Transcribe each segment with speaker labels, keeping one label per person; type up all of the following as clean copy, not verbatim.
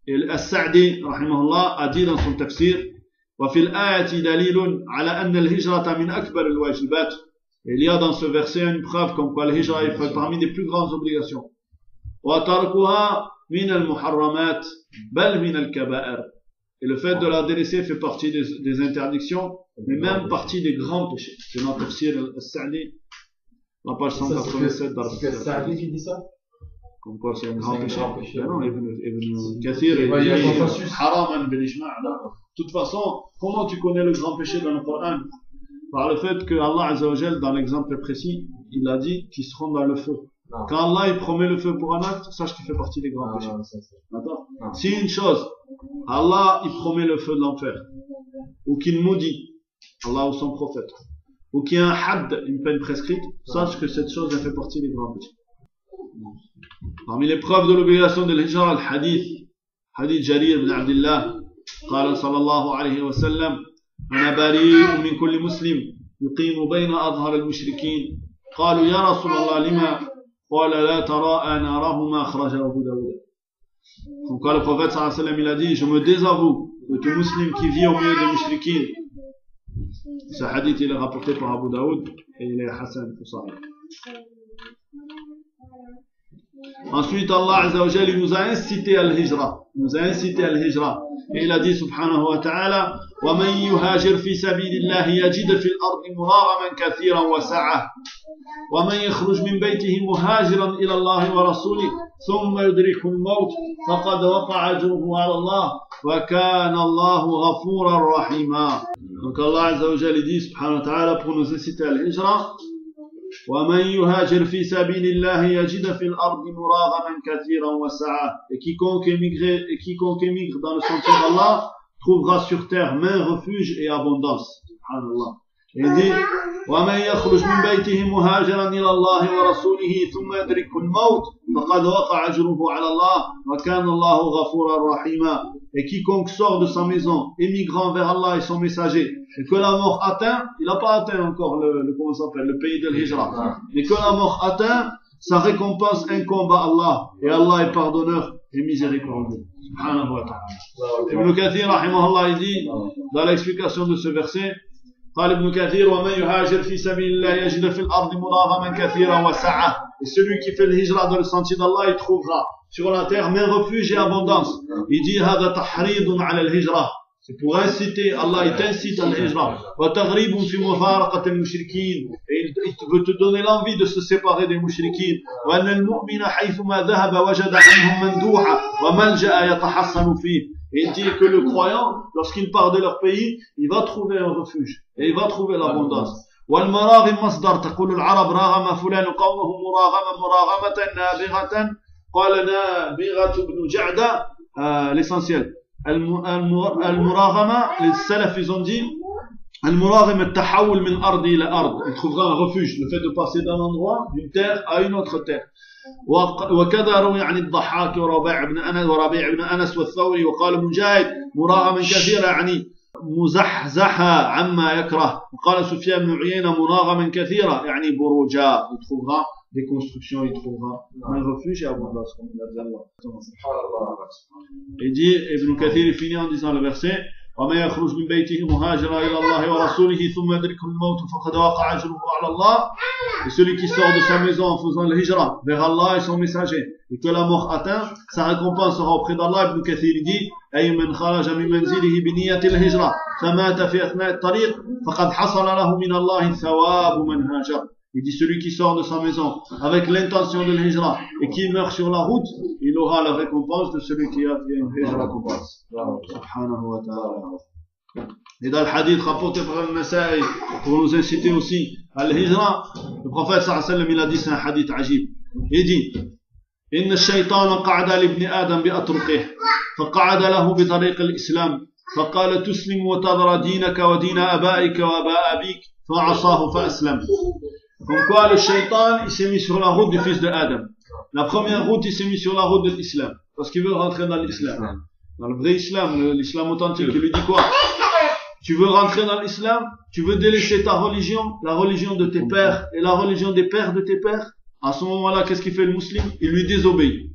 Speaker 1: Et As-Sa'di, rahimahullah, a dit dans son tafsir, وفي الآية دليل على أن الهجرة من أكبر الواجبات. Il y a dans ce verset une preuve comme quoi le hijra est parmi les plus grandes obligations. وتركها من المحرمات بل من الكبائر. Et le fait de la délaisser fait partie des interdictions, mais même partie des grands péchés. C'est dans le tafsir As-Sa'di, la page 187 d'Al-Sa'di.
Speaker 2: C'est Sa'di qui dit ça?
Speaker 1: Comme quoi c'est un grand péché. Non, Ibn Kathir, il dit haraman bil ijma'. De toute façon, comment tu connais le grand péché dans le Coran? Par le fait que Allah Azza wa Jal, dans l'exemple précis, il a dit qu'ils seront dans le feu. Non. Quand Allah il promet le feu pour un acte, sache qu'il fait partie des grands péchés. D'accord? Si une chose, Allah il promet le feu de l'enfer, ou qu'il maudit, Allah ou son prophète, ou qu'il y a un had, une peine prescrite, sache que cette chose elle fait partie des grands péchés. Parmi les preuves de l'obligation de l'hijra, al-hadith, hadith Jarir ibn Abdullah, قال صلى الله عليه وسلم أنا بريء من كل مسلم يقيم بين أظهر المشركين قالوا يا رسول الله لما قال لا تراءى نارهما أخرجه أبو داود. Donc quand le prophète sallallahu alayhi wa sallam il a dit je me désavoue de tout musulman qui vit au milieu des mushrikin. Ce hadith il est rapporté par Abu Daoud et il est Hassan Fusari. Ensuite Allah Azza wa Jalla il nous a incité à l'hijra. Il nous a incité à l'hijra. Et il a dit subhanahu wa ta'ala وَمَنْ يُهَاجِرْ فِي سَبِيلِ اللَّهِ يَجِدْ فِي الْأَرْضِ مُرَاغَمًا كَثِيرًا وَسَعَةً وَمَنْ يَخْرُجْ مِنْ بَيْتِهِ مُهَاجِرًا إِلَى اللَّهِ وَرَسُولِهِ ثُمَّ يُدْرِكْهُ الْمَوْتِ فَقَدْ وَقَعَ أَجْرُهُ عَلَى اللَّهِ وَكَانَ اللَّهُ غَفُورًا رَحِيمًا. Donc Allah Azza wa Jalla dit subhanahu wa ta'ala pour nous inciter à l'hijra وَمَنْ يُهَاجِرْ فِي سَبِيلِ اللَّهِ يَجِدْ فِي الْأَرْضِ مُرَاغَمًا كَثِيرًا وَسَعَةً. Et quiconque émigre dans le sentier d'Allah trouvera sur terre main, refuge et abondance. Subhanallah. Il dit وَمَنْ يَخْرُجْ مِنْ بَيْتِهِ مُهَاجِرًا إِلَى اللَّهِ وَرَسُولِهِ ثُمَّ يُدْرِكْهُ الْمَوْتِ فَقَدْ وَقَعَ أَجْرُهُ عَلَى اللَّهِ وَكَانَ اللَّهُ غَفُورًا رَحِيمًا. Et quiconque sort de sa maison, émigrant vers Allah et son messager, et que la mort atteint, il n'a pas atteint encore comment ça s'appelle, le pays de l'Hijra, mais que la mort atteint, sa récompense incombe à Allah, et Allah est pardonneur et miséricordieux. Subhanahu wa ta'ala. Ibn Kathir, rahimahullah, il dit, dans l'explication de ce verset, قال ابن كثير ومن يهاجر في سبيل الله يجد في الأرض مراغما كثيرا وسعة. Et celui qui fait le hijra dans le sentier d'Allah, il trouvera sur la terre main, refuge et abondance. Il dit هذا تحريض على الهجرة. C'est pour inciter, Allah il t'incite à l'hijra. وتغريب في مفارقة المشركين. Et il veut te donner l'envie de se séparer des mushrikin. وأن المؤمن حيثما ذهب وجد عنهم مندوحا وملجأ يتحصن فيه. Et il dit que le croyant, lorsqu'il part de leur pays, il va trouver un refuge et il va trouver l'abondance. والمراغم مصدر تقول العرب راغم فلان قومه مراغمة نابغة. قال نابغة بن جعدة l'essentiel. المراغمة, les salafs ils ont dit المراغم التحول من أرض إلى أرض. Il trouvera un refuge, le fait de passer d'un endroit, d'une terre à une autre terre. وكذا روي عن الضحاك وربيع بن أنس والثوري وقال مجاهد مراغما كثيرا يعني مزحزحا عما يكره. وقال سفيان بن عيينة مراغما كثيرا يعني بروجا. Il trouvera des constructions, il trouvera un refuge et abondance comme il a dit Allah. Il dit, Ibn Kathir finit en disant le verset وَمَنْ يَخْرُجْ مِنْ بَيْتِهِ مُهَاجِرًا إِلَى اللَّهِ وَرَسُولِهِ ثُمَّ يُدْرِكْهُ الْمَوْتُ فَقَدْ وَقَعَ أَجْرُهُ عَلَى اللَّهِ. Et celui qui sort de sa maison en faisant le hijra vers Allah et son messager, et que la mort atteint, sa récompense sera auprès d'Allah. Ibn Kathir dit أي من خرج من منزله بنية الهجرة فمات في أثناء الطريق فقد حصل له من الله ثواب من هاجر. Il dit celui qui sort de sa maison avec l'intention de l'hijra et qui meurt sur la route, il aura la récompense de celui qui a fait une hijra combasse. Subhanahu wa ta'ala. Et dans le hadith rapporté par Al-Nasa'i, pour nous inciter aussi à l'hijra, le prophète sallallahu alayhi wa sallam il a dit, c'est un hadith ajib. Il dit إن الشيطان قعد لابن آدم بأطرقه فقعد له بطريق الإسلام فقال تسلم وتذر دينك ودين أبائك وأباء أبيك فعصاه فأسلم. Comme quoi le shaitan il s'est mis sur la route du fils de Adam. La première route il s'est mis sur la route de l'islam parce qu'il veut rentrer dans l'islam, dans le vrai islam, l'islam authentique. Il lui dit quoi? Tu veux rentrer dans l'islam, tu veux délaisser ta religion, la religion de tes pères et la religion des pères de tes pères. À ce moment-là, qu'est-ce qu'il fait le musulman? Il lui désobéit.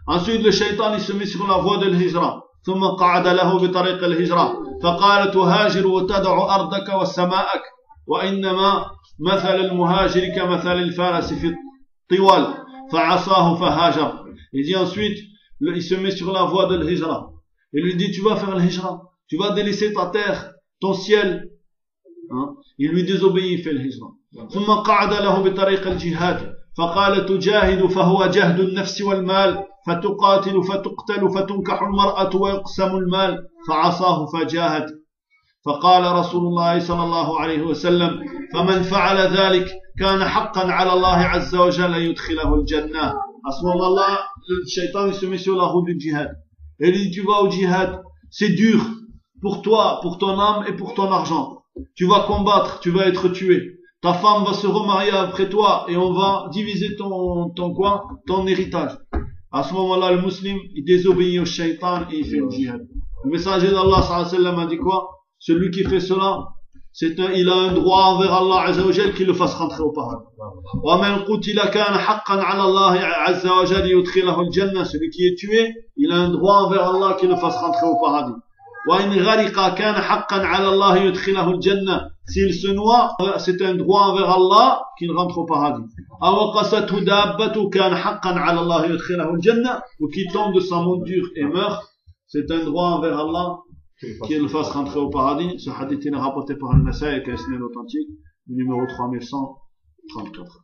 Speaker 1: Ensuite, le shaitan, il se met sur la voie de l'hijra. ثم قعد له بطريق الهجرة فقال تهاجر وتدع أرضك وسماءك وإنما مثل المهاجر كمثل الفارس في الطوال فعصاه فهاجر. Il dit ensuite, il se met sur la voie de l'hijra. Il lui dit, tu vas faire l'hijra, tu vas délaisser ta terre, ton ciel. Hein? Il lui désobéit, il fait l'hijra. ثم قعد له بطريق الجهاد فقال تجاهد فهو جهد النفس والمال فتقاتل فتقتل فتنكح المرأة ويقسم المال فعصاه فجاهد. فقال رسول الله صلى الله عليه وسلم فمن فعل ذلك كان حقا على الله عز وجل يدخله الجنة. À ce moment-là, le shaitan il se met sur la route du djihad. Et il dit, tu vas au djihad, c'est dur pour toi, pour ton âme et pour ton argent. Tu vas combattre, tu vas être tué. Ta femme va se remarier après toi et on va diviser ton héritage. À ce moment-là, le musulman, il désobéit au shaitan et il fait le djihad. Le messager d'Allah sallallahu alayhi wa sallam a dit quoi? Celui qui fait cela, il a un droit envers Allah Azza wa Jal qu'il le fasse rentrer au paradis. Celui qui est tué, il a un droit envers Allah qu'il le fasse rentrer au paradis. S'il se noie, c'est un droit envers Allah qu'il rentre au paradis. Ou qu'il tombe de sa monture et meurt, c'est un droit envers Allah qu'il le fasse rentrer au paradis. Ce hadith est rapporté par Al-Nasa'i avec un isnad authentique, numéro 3134.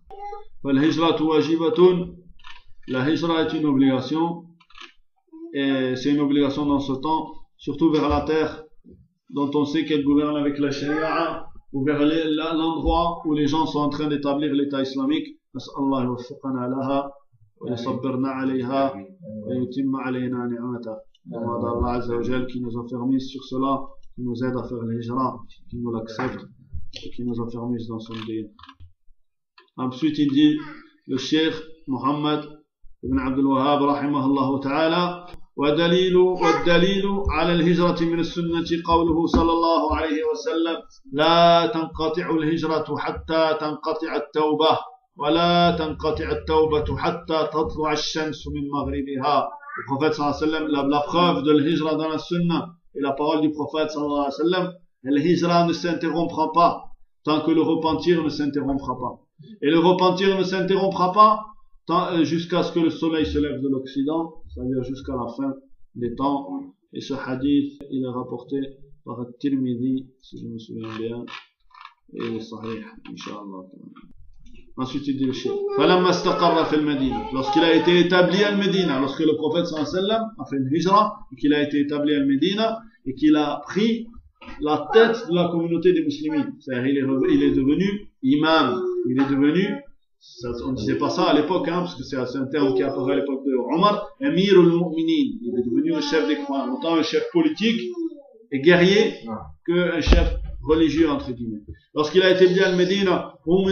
Speaker 1: La hijra est une obligation, et c'est une obligation dans ce temps, surtout vers la terre dont on sait qu'elle gouverne avec la sharia, ou vers l'endroit où les gens sont en train d'établir l'état islamique. Allah yuwaffiqana laha wa yusabbirna alayha wa yutimma alayna ni'mata. Demande à Allah Azza wa Jal qui nous a permis sur cela, qui nous aide à faire l'hijra, qui nous l'accepte et qui nous a permis dans son din. Ensuite il dit, le cheikh Muhammad ibn Abdul Wahhab rahimahullah ta'ala, والدليل على الهجرة من السنة قوله صلى الله عليه وسلم لا تنقطع الهجرة حتى تنقطع التوبة ولا تنقطع التوبة حتى تطلع الشمس من مغربها. Le prophète sallallahu alayhi wa sallam, la preuve de l'hijra dans la sunna et la parole du prophète sallallahu alayhi wa sallam, l'hijra ne s'interrompra pas tant que le repentir ne s'interrompra pas. Et le repentir ne s'interrompra pas jusqu'à ce que le soleil se lève de l'Occident, c'est-à-dire jusqu'à la fin des temps. Et ce hadith, il est rapporté par At-Tirmidhi, si je me souviens bien, et Sahih, Inch'Allah. Ensuite, il dit le cheikh, lorsqu'il a été établi à Médina, lorsque le prophète sallallahu alayhi wa sallam a fait une hijra, et qu'il a été établi à Médina, et qu'il a pris la tête de la communauté des musulmans, c'est-à-dire il est devenu imam, il est devenu, on ne disait pas ça à l'époque, hein, parce que c'est un terme qui apparaît à l'époque de Omar, Amir al-Mu'minin, il est devenu le chef des croyants, autant un chef politique et guerrier qu'un chef religieux, entre guillemets. Lorsqu'il a été bien à Médina,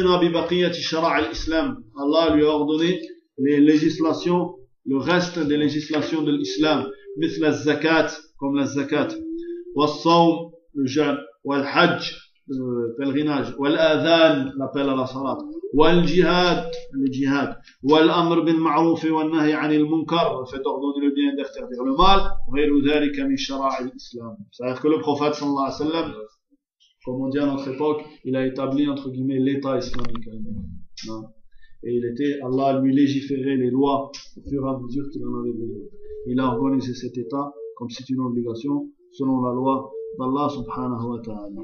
Speaker 1: Allah lui a ordonné les législations, le reste des législations de l'islam, comme la zakat, والصوم, le jeûne, والحج, le pèlerinage, والآذان, l'appel à la salat, والجهاد, le jihad, والأمر بالمعروف والنهي عن المنكر, le fait d'ordonner le bien et d'interdire le mal, غير ذلك من شرائع الإسلام. C'est-à-dire que le prophète sallallahu alayhi wa sallam, comme on dit à notre époque, il a établi entre guillemets l'état islamique. Et Allah lui légiférait les lois au fur et à mesure qu'il en avait besoin. Il a organisé cet état comme c'est une obligation selon la loi d'Allah subhanahu wa ta'ala.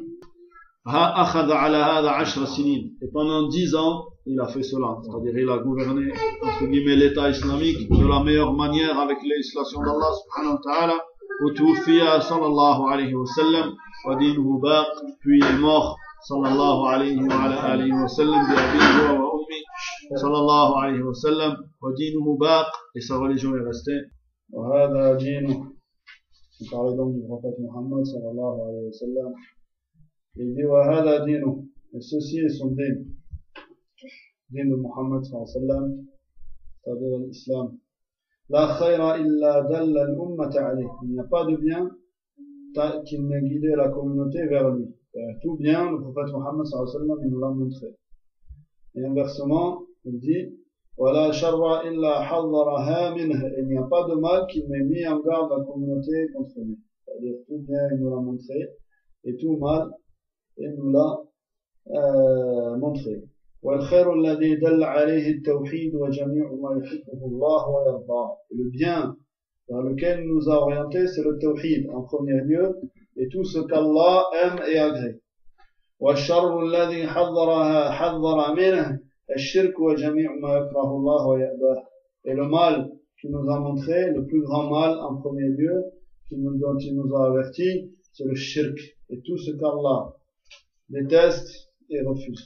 Speaker 1: Et pendant 10 ans, il a fait cela. C'est-à-dire, il a gouverné, entre guillemets, l'état islamique de la meilleure manière avec les législations d'Allah subhanahu wa ta'ala. وتوفي صلى الله عليه وسلم ودينه باق, puis il est mort صلى الله عليه وعلى آله وسلم بأبيه وأمه صلى الله عليه وسلم ودينه باق, et sa religion est restée. وهذا دينه, on parlait donc du prophète Muhammad صلى الله عليه وسلم. Il dit وهذا دينه, et ceci est son din, din de Muhammad صلى الله عليه وسلم, c'est-à-dire l'islam. La khayra illa dalla al-ummata alayh. Il n'y a pas de bien qu'il n'ait guidé la communauté vers lui. Tout bien, le prophète Muhammad sallallahu alayhi wa sallam, il nous l'a montré. Et inversement, il dit ولا شر إلا حذرها منه. Il n'y a pas de mal qui m'ait mis en garde la communauté contre lui. C'est-à-dire tout bien il nous l'a montré et tout mal il nous l'a montré. والخير الذي دل عليه التوحيد وجميع ما يحبه الله ويرضاه. Le bien vers lequel nous a orienté c'est le tawhid en premier lieu et tout ce qu'Allah aime et agrée. والشر الذي حذر منه الشرك وجميع ما يكره الله ويأباه. Et le mal qui nous a montré, le plus grand mal en premier lieu, dont il nous a averti, c'est le shirk et tout ce qu'Allah déteste et refuse.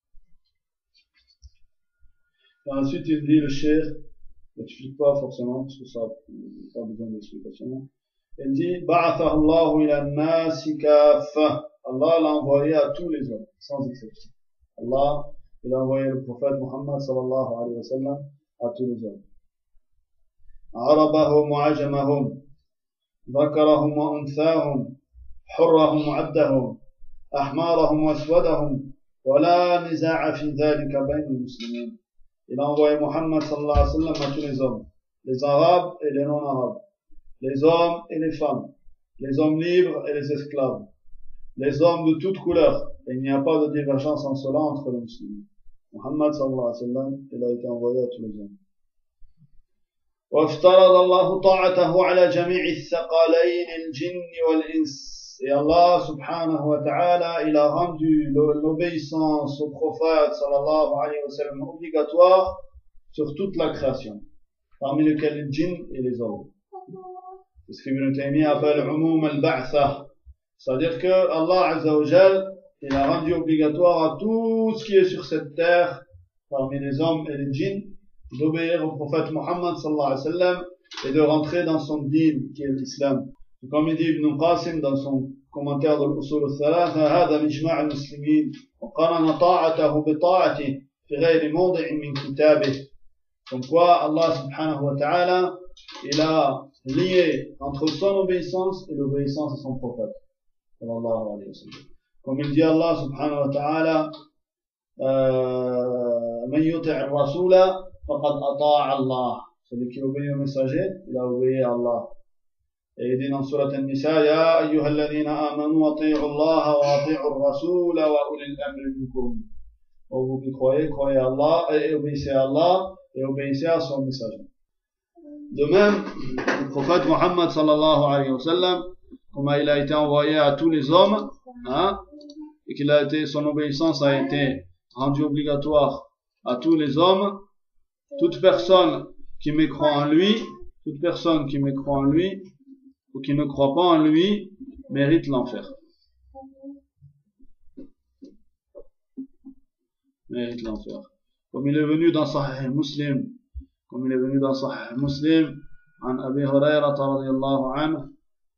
Speaker 1: Et ensuite il dit le cheikh, je n'explique pas forcément parce que ça n'a pas besoin d'explication. Il dit بعثه الله إلى الناس كافة. Allah l'a envoyé à tous les hommes, sans exception. Allah, il a envoyé le prophète Muhammad sallallahu alayhi wa sallam à tous les hommes. عربهم وعجمهم ذكرهم وأنثاهم حرهم وعبدهم أحمارهم وأسودهم ولا نزاع في ذلك بين المسلمين. Il a envoyé Muhammad sallallahu alayhi wa sallam à tous les hommes, les arabes et les non-arabes, les hommes et les femmes, les hommes libres et les esclaves, les hommes de toutes couleurs. Et il n'y a pas de divergence en cela entre les musulmans. Muhammad sallallahu alayhi wa sallam, il a été envoyé à tous les hommes. وافترض الله طاعته على جميع الثقلين الجن والإنس. Et Allah subhanahu wa ta'ala, il a rendu l'obéissance au prophète sallallahu alayhi wa sallam obligatoire sur toute la création, parmi lesquels les djinns et les hommes. C'est ce qu'Ibn Taymiyyah appelle umum al-ba'tha. C'est-à-dire que Allah azza wa jal, il a rendu obligatoire à tout ce qui est sur cette terre, parmi les hommes et les djinns, d'obéir au prophète Muhammad sallallahu alayhi wa sallam et de rentrer dans son dîn qui est l'islam. Comme il dit Ibn Qasim dans son commentaire de l'Usul al-Thalatha, هذا مجمع المسلمين وقرن طاعته بطاعته في غير موضع من كتابه. Comme quoi Allah subhanahu wa ta'ala, il a lié entre son obéissance et l'obéissance à son prophète sallallahu alayhi wa sallam. Comme il dit Allah subhanahu wa ta'ala, من يطع الرسول فقد أطاع الله. Celui qui obéit au messager, il a obéi à Allah. Et il dit dans Surat An-Nisa, يا أيها الذين آمنوا أطيعوا الله وأطيعوا الرسول وأولي الأمر منكم. Vous qui croyez, croyez à Allah et obéissez à Allah et obéissez à son messager. De même, le prophète Muhammad sallallahu alayhi wa sallam, comme il a été envoyé à tous les hommes, et qu'il a été, son obéissance a été rendue obligatoire à tous les hommes, toute personne qui mécroit en lui, toute personne qui mécroit en lui, ou qui ne croit pas en lui, mérite l'enfer. Mérite l'enfer. Comme il est venu dans Sahih Muslim, عن أبي هريرة رضي الله عنه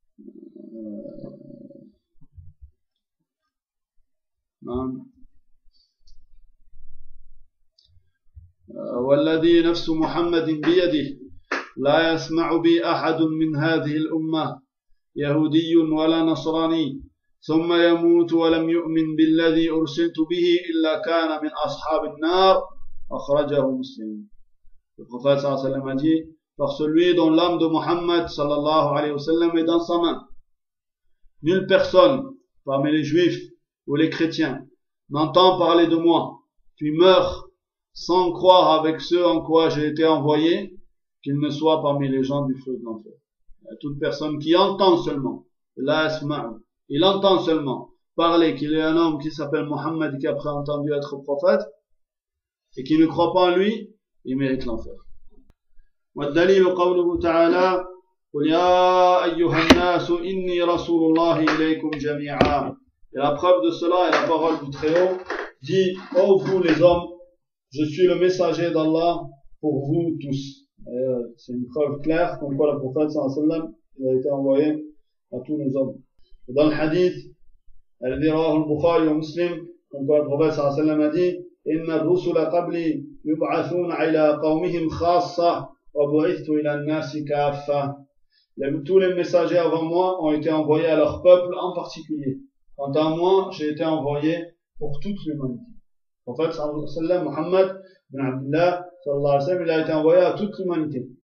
Speaker 1: والذي نفس محمد بيده لا يسمع بي أحد من هذه الأمة يهودي ولا نصراني ثم يموت ولم يؤمن بالذي أرسلت به إلا كان من أصحاب النار أخرجه مسلم. Le prophète sallallahu alayhi wa sallam a dit, par celui dont l'âme de Muhammad sallallahu alayhi wa sallam est dans sa main, nulle personne parmi les juifs ou les chrétiens n'entend parler de moi, puis meurt sans croire avec ceux en quoi j'ai été envoyé, qu'il ne soit parmi les gens du feu de l'enfer. Toute personne qui entend seulement, il entend seulement parler qu'il y a un homme qui s'appelle Muhammad qui a prétendu être prophète et qui ne croit pas en lui, il mérite l'enfer. والدليل قوله تعالى قل يا أيها الناس إني رسول الله إليكم جميعا. Et la preuve de cela est la parole du Très-Haut dit, ô vous les hommes, je suis le messager d'Allah pour vous tous. C'est une preuve claire comme quoi le prophète sallallahu alayhi wa sallam il a été envoyé à tous les hommes. Et dans le hadith, elle dit رواه البخاري ومسلم, comme quoi le prophète sallallahu alayhi wa sallam a dit إن الرسل قبلي يبعثون على قومهم خاصة وبعثت إلى الناس كافة. Tous les messagers avant moi ont été envoyés à leur peuple en particulier. Quant à moi, j'ai été envoyé pour toute l'humanité. Le prophète sallallahu alayhi wa sallam, Muhammad bin Abdullah, sallallahu alayhi wa sallam, il a été envoyé à toute l'humanité.